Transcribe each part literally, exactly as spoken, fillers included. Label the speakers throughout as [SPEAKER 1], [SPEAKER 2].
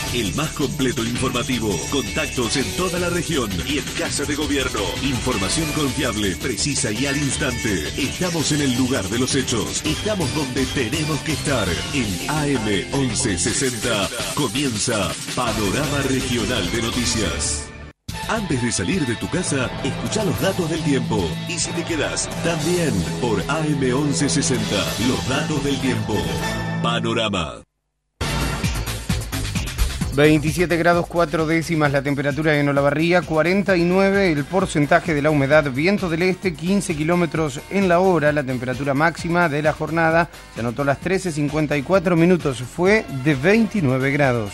[SPEAKER 1] el más completo informativo. Contactos en toda la región y en Casa de Gobierno. Información confiable, precisa y al instante. Estamos en el lugar de los hechos. Estamos donde tenemos que estar. En A M once sesenta comienza Panorama Regional de Noticias. Antes de salir de tu casa, escucha los datos del tiempo. Y si te quedas, también por A M once sesenta, los datos del tiempo. Panorama.
[SPEAKER 2] veintisiete grados cuatro décimas la temperatura en Olavarría, cuarenta y nueve el porcentaje de la humedad, viento del este, quince kilómetros en la hora. La temperatura máxima de la jornada se anotó a las trece cincuenta y cuatro minutos, fue de veintinueve grados.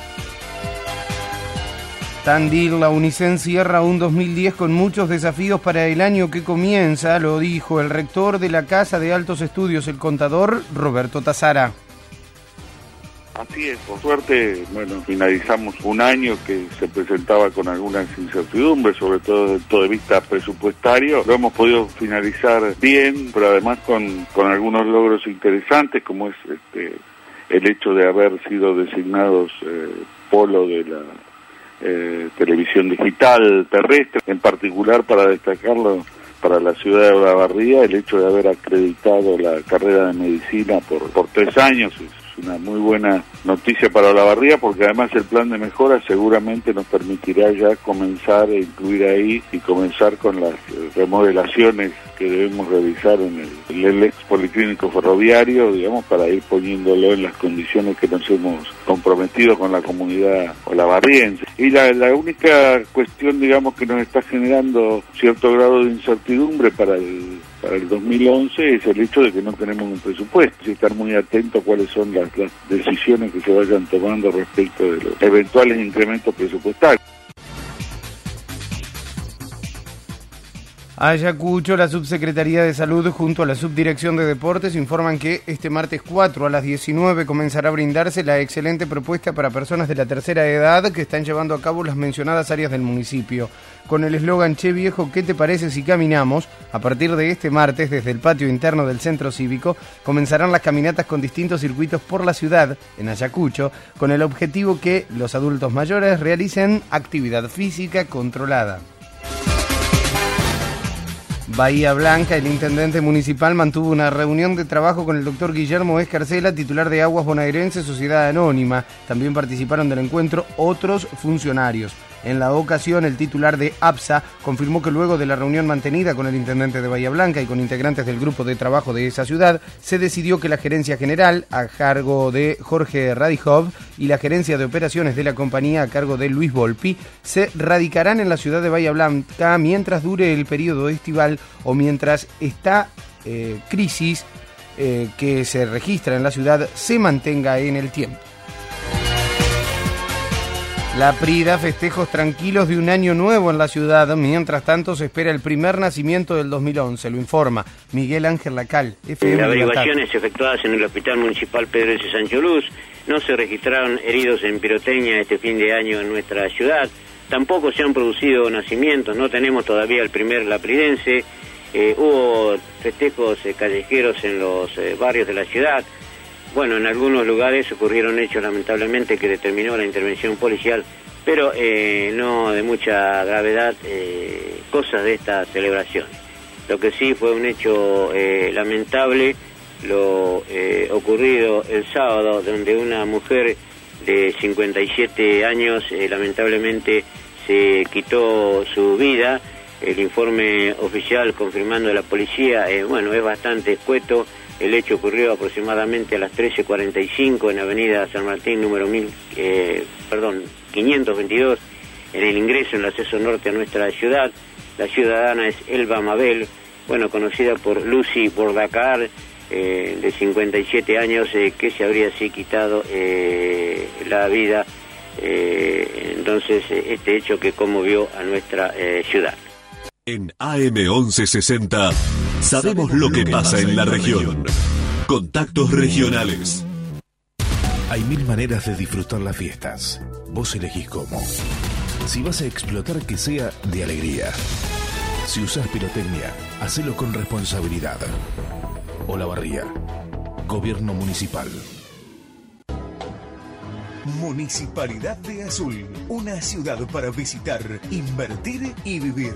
[SPEAKER 2] Tandil, la Unicen cierra un dos mil diez con muchos desafíos para el año que comienza, lo dijo el rector de la Casa de Altos Estudios, el contador Roberto Tazara.
[SPEAKER 3] Así es, por suerte, bueno, finalizamos un año que se presentaba con algunas incertidumbres, sobre todo desde el punto de vista presupuestario. Lo hemos podido finalizar bien, pero además con, con algunos logros interesantes, como es este, el hecho de haber sido designados eh, polo de la eh, televisión digital terrestre, en particular para destacarlo para la ciudad de Olavarría, el hecho de haber acreditado la carrera de medicina por, por tres años. Es una muy buena noticia para Olavarría, porque además el plan de mejora seguramente nos permitirá ya comenzar a incluir ahí y comenzar con las remodelaciones que debemos realizar en el, en el ex policlínico ferroviario, digamos, para ir poniéndolo en las condiciones que nos hemos comprometido con la comunidad olavarriense. Y la, la única cuestión, digamos, que nos está generando cierto grado de incertidumbre para el para el dos mil once es el hecho de que no tenemos un presupuesto, y estar muy atento a cuáles son las, las decisiones que se vayan tomando respecto de los eventuales incrementos presupuestarios.
[SPEAKER 2] Ayacucho, la Subsecretaría de Salud junto a la Subdirección de Deportes informan que este martes cuatro a las diecinueve comenzará a brindarse la excelente propuesta para personas de la tercera edad que están llevando a cabo las mencionadas áreas del municipio. Con el eslogan Che Viejo, ¿qué te parece si caminamos? A partir de este martes, desde el patio interno del Centro Cívico, comenzarán las caminatas con distintos circuitos por la ciudad, en Ayacucho, con el objetivo que los adultos mayores realicen actividad física controlada. Bahía Blanca, el intendente municipal mantuvo una reunión de trabajo con el doctor Guillermo Escarcela, titular de Aguas Bonaerense Sociedad Anónima. También participaron del encuentro otros funcionarios. En la ocasión, el titular de APSA confirmó que luego de la reunión mantenida con el intendente de Bahía Blanca y con integrantes del grupo de trabajo de esa ciudad, se decidió que la gerencia general, a cargo de Jorge Radijov, y la gerencia de operaciones de la compañía, a cargo de Luis Volpi, se radicarán en la ciudad de Bahía Blanca mientras dure el periodo estival o mientras esta eh, crisis eh, que se registra en la ciudad se mantenga en el tiempo. La Prida, festejos tranquilos de un año nuevo en la ciudad. Mientras tanto, se espera el primer nacimiento del dos mil once. Lo informa Miguel Ángel Lacal.
[SPEAKER 4] F M Las averiguaciones efectuadas en el Hospital Municipal Pedro S. Sancho Luz, no se registraron heridos en pirotecnia este fin de año en nuestra ciudad. Tampoco se han producido nacimientos, no tenemos todavía el primer lapridense. Eh, hubo festejos eh, callejeros en los eh, barrios de la ciudad. Bueno, en algunos lugares ocurrieron hechos lamentablemente que determinó la intervención policial, pero eh, no de mucha gravedad, eh, cosas de esta celebración. Lo que sí fue un hecho eh, lamentable, lo eh, ocurrido el sábado, donde una mujer de cincuenta y siete años eh, lamentablemente se quitó su vida. El informe oficial confirmando de la policía, eh, bueno, es bastante escueto. El hecho ocurrió aproximadamente a las trece cuarenta y cinco en Avenida San Martín, número mil, eh, perdón, quinientos veintidós, en el ingreso en el acceso norte a nuestra ciudad. La ciudadana es Elba Mabel, bueno, conocida por Lucy Bordacar, eh, de cincuenta y siete años, eh, que se habría así quitado eh, la vida. Eh, entonces, eh, este hecho que conmovió a nuestra eh, ciudad.
[SPEAKER 1] En A M once sesenta sabemos lo que pasa en la región. Contactos regionales.
[SPEAKER 5] Hay mil maneras de disfrutar las fiestas. Vos elegís cómo. Si vas a explotar, que sea de alegría. Si usás pirotecnia, hacelo con responsabilidad. Olavarría, Gobierno Municipal.
[SPEAKER 1] Municipalidad de Azul, una ciudad para visitar, invertir y vivir.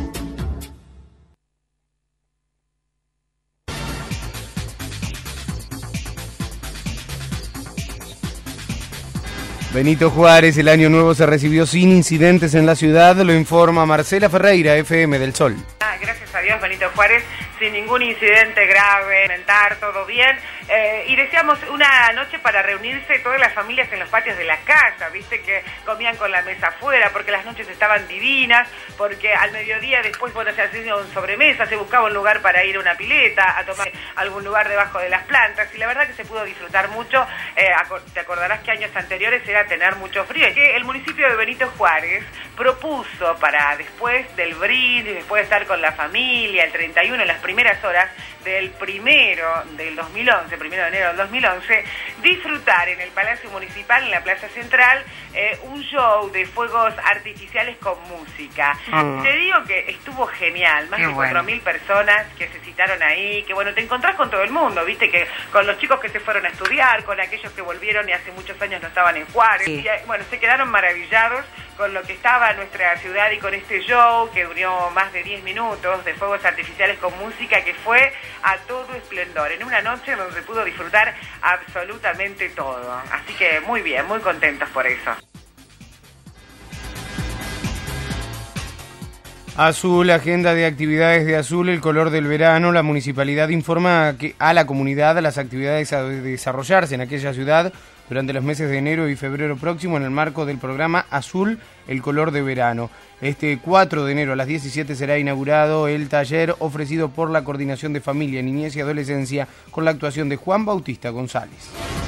[SPEAKER 2] Benito Juárez, el año nuevo se recibió sin incidentes en la ciudad, lo informa Marcela Ferreira, F M del Sol.
[SPEAKER 6] Ah, gracias a Dios, Benito Juárez, sin ningún incidente grave, mentar, todo bien. Eh, y deseamos una noche para reunirse todas las familias en los patios de la casa, viste que comían con la mesa afuera, porque las noches estaban divinas, porque al mediodía después, bueno, se hacía un sobremesa, se buscaba un lugar para ir a una pileta, a tomar algún lugar debajo de las plantas, y la verdad que se pudo disfrutar mucho. Eh, te acordarás que años anteriores era tener mucho frío, y que el municipio de Benito Juárez propuso para después del brindis, después de estar con la familia, el treinta y uno, en las primeras horas del primero del dos mil once, primero de enero del dos mil once, disfrutar en el Palacio Municipal, en la Plaza Central, eh, un show de fuegos artificiales con música. Oh. Te digo que estuvo genial, más Qué de cuatro mil bueno. personas que se citaron ahí, que bueno, te encontrás con todo el mundo, viste, que con los chicos que se fueron a estudiar, con aquellos que volvieron y hace muchos años no estaban en Juárez, sí. y, bueno, se quedaron maravillados con lo que estaba nuestra ciudad y con este show que duró más de diez minutos de fuegos artificiales con música, que fue a todo esplendor, en una noche donde se pudo disfrutar absolutamente todo. Así que muy bien, muy contentos por eso.
[SPEAKER 2] Azul, agenda de actividades de Azul, el color del verano. La municipalidad informa que a la comunidad las actividades a desarrollarse en aquella ciudad durante los meses de enero y febrero próximo en el marco del programa Azul, el color de verano. Este cuatro de enero a las diecisiete será inaugurado el taller ofrecido por la Coordinación de Familia, Niñez y Adolescencia con la actuación de Juan Bautista González.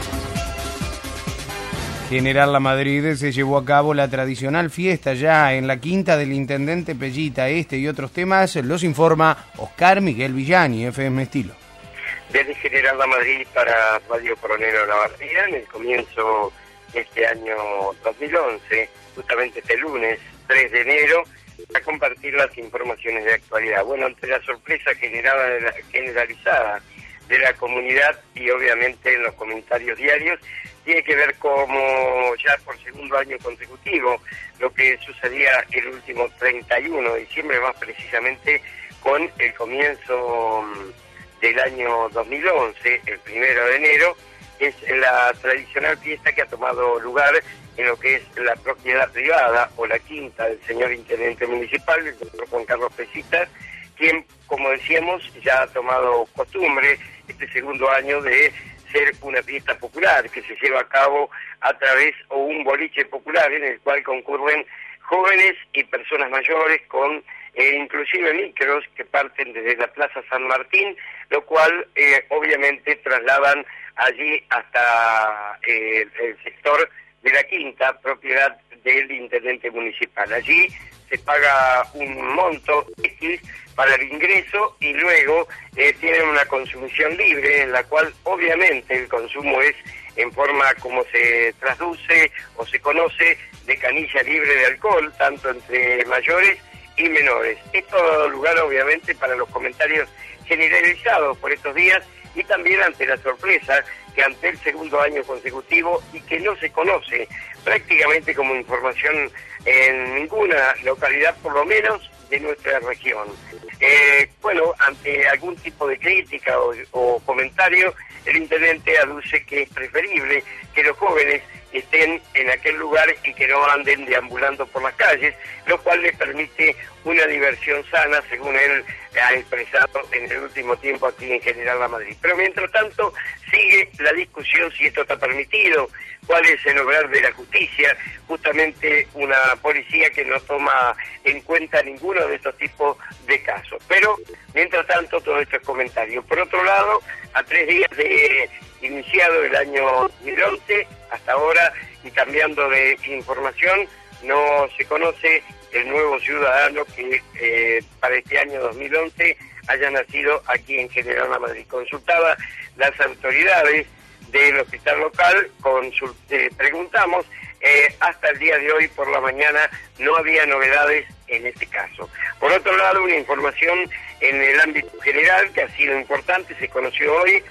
[SPEAKER 2] General La Madrid se llevó a cabo la tradicional fiesta ya en la quinta del Intendente Pellita. Este y otros temas los informa Oscar Miguel Villani, F M Estilo.
[SPEAKER 7] Desde General La Madrid para Radio Coronel Olavarría, en el comienzo de este año dos mil once, justamente este lunes tres de enero, a compartir las informaciones de actualidad. Bueno, ante la sorpresa generada de la, generalizada de la comunidad y obviamente en los comentarios diarios, tiene que ver como ya por segundo año consecutivo lo que sucedía el último treinta y uno de diciembre, más precisamente con el comienzo del año dos mil once, el primero de enero, es la tradicional fiesta que ha tomado lugar en lo que es la propiedad privada o la quinta del señor Intendente Municipal, el doctor Juan Carlos Pesita, quien, como decíamos, ya ha tomado costumbre este segundo año de ser una fiesta popular que se lleva a cabo a través o un boliche popular en el cual concurren jóvenes y personas mayores con eh, inclusive micros que parten desde la Plaza San Martín, lo cual eh, obviamente trasladan allí hasta eh, el sector de la quinta, propiedad del Intendente Municipal. Allí se paga un monto X para el ingreso y luego eh, tienen una consumición libre en la cual obviamente el consumo es en forma como se traduce o se conoce de canilla libre de alcohol, tanto entre mayores y menores. Esto ha dado lugar obviamente para los comentarios generalizados por estos días y también ante la sorpresa que ante el segundo año consecutivo y que no se conoce prácticamente como información en ninguna localidad, por lo menos de nuestra región. Eh, bueno, ante algún tipo de crítica o, o comentario, el intendente aduce que es preferible que los jóvenes estén en aquel lugar y que no anden deambulando por las calles, lo cual le permite una diversión sana, según él ha expresado en el último tiempo aquí en General La Madrid. Pero mientras tanto sigue la discusión si esto está permitido, cuál es el obrar de la justicia, justamente una policía que no toma en cuenta ninguno de estos tipos de casos. Pero mientras tanto todos estos comentarios. Por otro lado, a tres días de iniciado el año dos mil once, hasta ahora, y cambiando de información, no se conoce el nuevo ciudadano que eh, para este año dos mil once haya nacido aquí en General La Madrid. Consultaba las autoridades del hospital local, consult eh, preguntamos, eh, hasta el día de hoy por la mañana no había novedades en este caso. Por otro lado, una información en el ámbito general que ha sido importante, se conoció hoy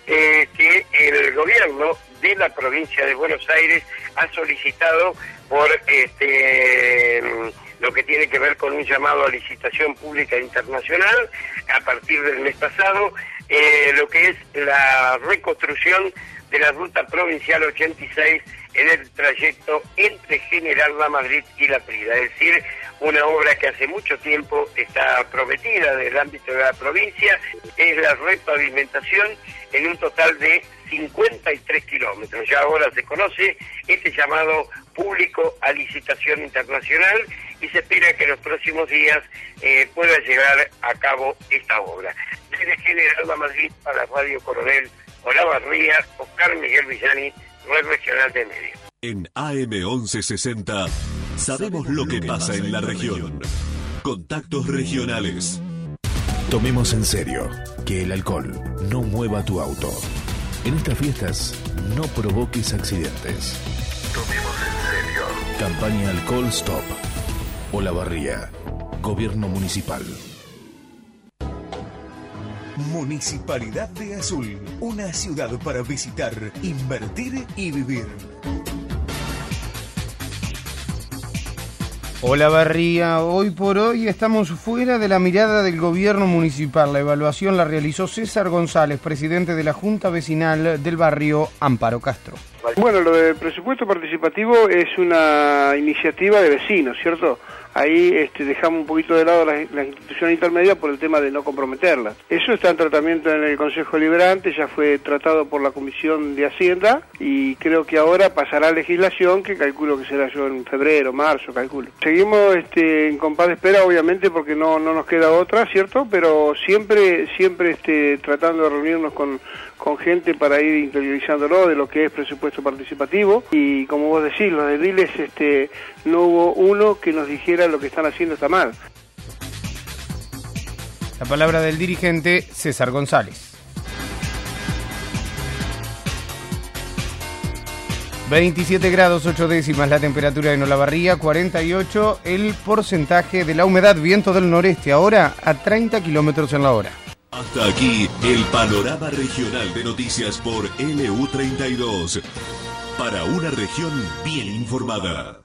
[SPEAKER 7] eh, que el gobierno de la provincia de Buenos Aires ha solicitado por este lo que tiene que ver con un llamado a licitación pública internacional a partir del mes pasado, eh, lo que es la reconstrucción de la ruta provincial ochenta y seis en el trayecto entre General La Madrid y La Prida, es decir, una obra que hace mucho tiempo está prometida del ámbito de la provincia, es la repavimentación en un total de cincuenta y tres kilómetros. Ya ahora se conoce este llamado público a licitación internacional y se espera que en los próximos días eh, pueda llegar a cabo esta obra. Desde General La Madrid para Radio Coronel Olavarría, Oscar Miguel Villani, Red Regional de Medios.
[SPEAKER 1] En A M once sesenta sabemos lo que pasa en la región. Contactos regionales.
[SPEAKER 5] Tomemos en serio que el alcohol no mueva tu auto. En estas fiestas no provoques accidentes. Tomemos en serio. Campaña Alcohol Stop. Olavarría, Gobierno Municipal.
[SPEAKER 8] Municipalidad de Azul, una ciudad para visitar, invertir y vivir.
[SPEAKER 2] Olavarría, hoy por hoy estamos fuera de la mirada del gobierno municipal. La evaluación la realizó César González, presidente de la Junta Vecinal del barrio Amparo Castro.
[SPEAKER 9] Bueno, lo del presupuesto participativo es una iniciativa de vecinos, ¿cierto? Ahí este, dejamos un poquito de lado las la instituciones intermedias por el tema de no comprometerlas. Eso está en tratamiento en el Consejo Deliberante, ya fue tratado por la Comisión de Hacienda y creo que ahora pasará a legislación, que calculo que será yo en febrero, marzo, calculo. Seguimos este, en compás de espera, obviamente, porque no, no nos queda otra, ¿cierto? Pero siempre siempre este, tratando de reunirnos con, con gente para ir interiorizándolo de lo que es presupuesto participativo. Y como vos decís, los ediles, este, no hubo uno que nos dijera lo que están haciendo está mal.
[SPEAKER 2] La palabra del dirigente César González. veintisiete grados ocho décimas la temperatura en Olavarría, cuarenta y ocho el porcentaje de la humedad, viento del noreste, ahora a treinta kilómetros en la hora.
[SPEAKER 1] Hasta aquí el panorama regional de noticias por L U treinta y dos. Para una región bien informada.